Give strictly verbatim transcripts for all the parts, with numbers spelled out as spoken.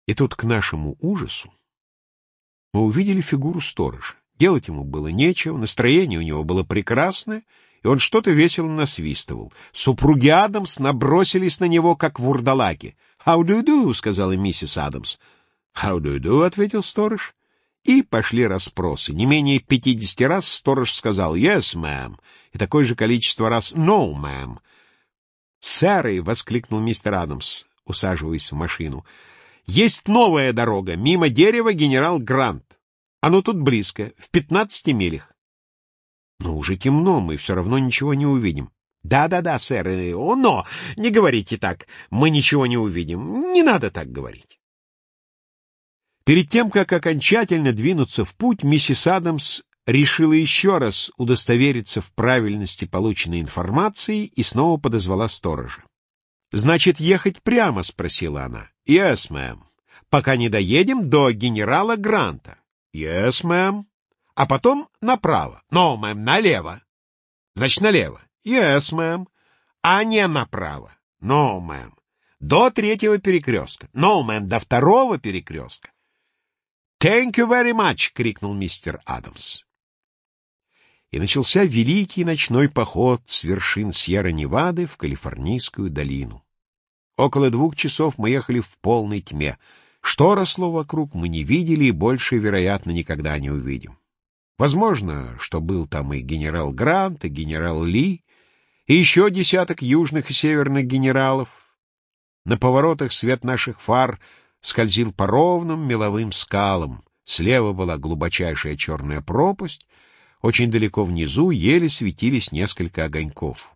И тут, к нашему ужасу, мы увидели фигуру сторожа. Делать ему было нечего, настроение у него было прекрасное, и он что-то весело насвистывал. Супруги Адамс набросились на него, как вурдалаки. «How do you do?» — сказала миссис Адамс. «How do you do?» — ответил сторож. И пошли расспросы. Не менее пятидесяти раз сторож сказал «Yes, ma'am», и такое же количество раз «No, ma'am». «Сэры!» — воскликнул мистер Адамс, усаживаясь в машину. «Есть новая дорога, мимо дерева генерал Грант. Оно тут близко, в пятнадцати милях». «Но уже темно, мы все равно ничего не увидим». «Да-да-да, сэр, о, но не говорите так, мы ничего не увидим, не надо так говорить». Перед тем, как окончательно двинуться в путь, миссис Адамс решила еще раз удостовериться в правильности полученной информации и снова подозвала сторожа. «Значит, ехать прямо?» — спросила она. «Yes, ma'am. Пока не доедем до генерала Гранта». «Yes, ma'am. А потом направо». «No, ma'am, налево». «Значит, налево». «Yes, ma'am». «А не направо». «No, ma'am». «До третьего перекрестка». «No, ma'am, до второго перекрестка». «Thank you very much!» — крикнул мистер Адамс. И начался великий ночной поход с вершин Сьерра-Невады в Калифорнийскую долину. Около двух часов мы ехали в полной тьме. Что росло вокруг, мы не видели и больше, вероятно, никогда не увидим. Возможно, что был там и генерал Грант, и генерал Ли, и еще десяток южных и северных генералов. На поворотах свет наших фар скользил по ровным меловым скалам. Слева была глубочайшая черная пропасть, очень далеко внизу еле светились несколько огоньков.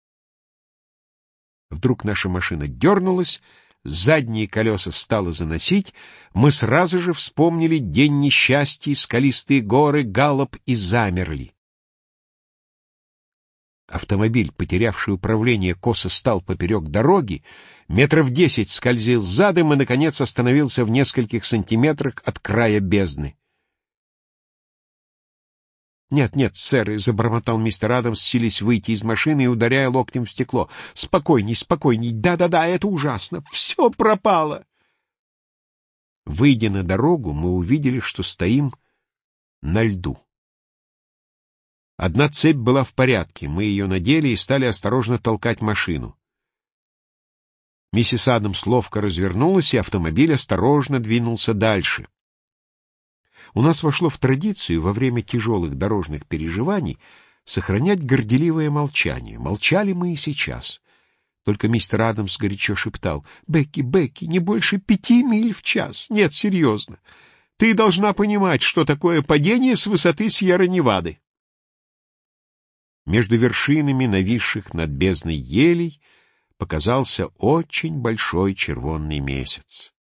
Вдруг наша машина дернулась, задние колеса стало заносить, мы сразу же вспомнили день несчастья, скалистые горы, галоп и замерли. Автомобиль, потерявший управление, косо стал поперек дороги, метров десять скользил задом и, наконец, остановился в нескольких сантиметрах от края бездны. «Нет, нет, сэр», — забормотал мистер Адамс, силясь выйти из машины и ударяя локтем в стекло. «Спокойней, спокойней. Да-да-да, это ужасно. Все пропало». Выйдя на дорогу, мы увидели, что стоим на льду. Одна цепь была в порядке, мы ее надели и стали осторожно толкать машину. Миссис Адамс ловко развернулась, и автомобиль осторожно двинулся дальше. У нас вошло в традицию во время тяжелых дорожных переживаний сохранять горделивое молчание. Молчали мы и сейчас. Только мистер Адамс горячо шептал: «Бекки, Бекки, не больше пяти миль в час. Нет, серьезно. Ты должна понимать, что такое падение с высоты Сьерра-Невады». Между вершинами, нависших над бездной елей, показался очень большой червонный месяц.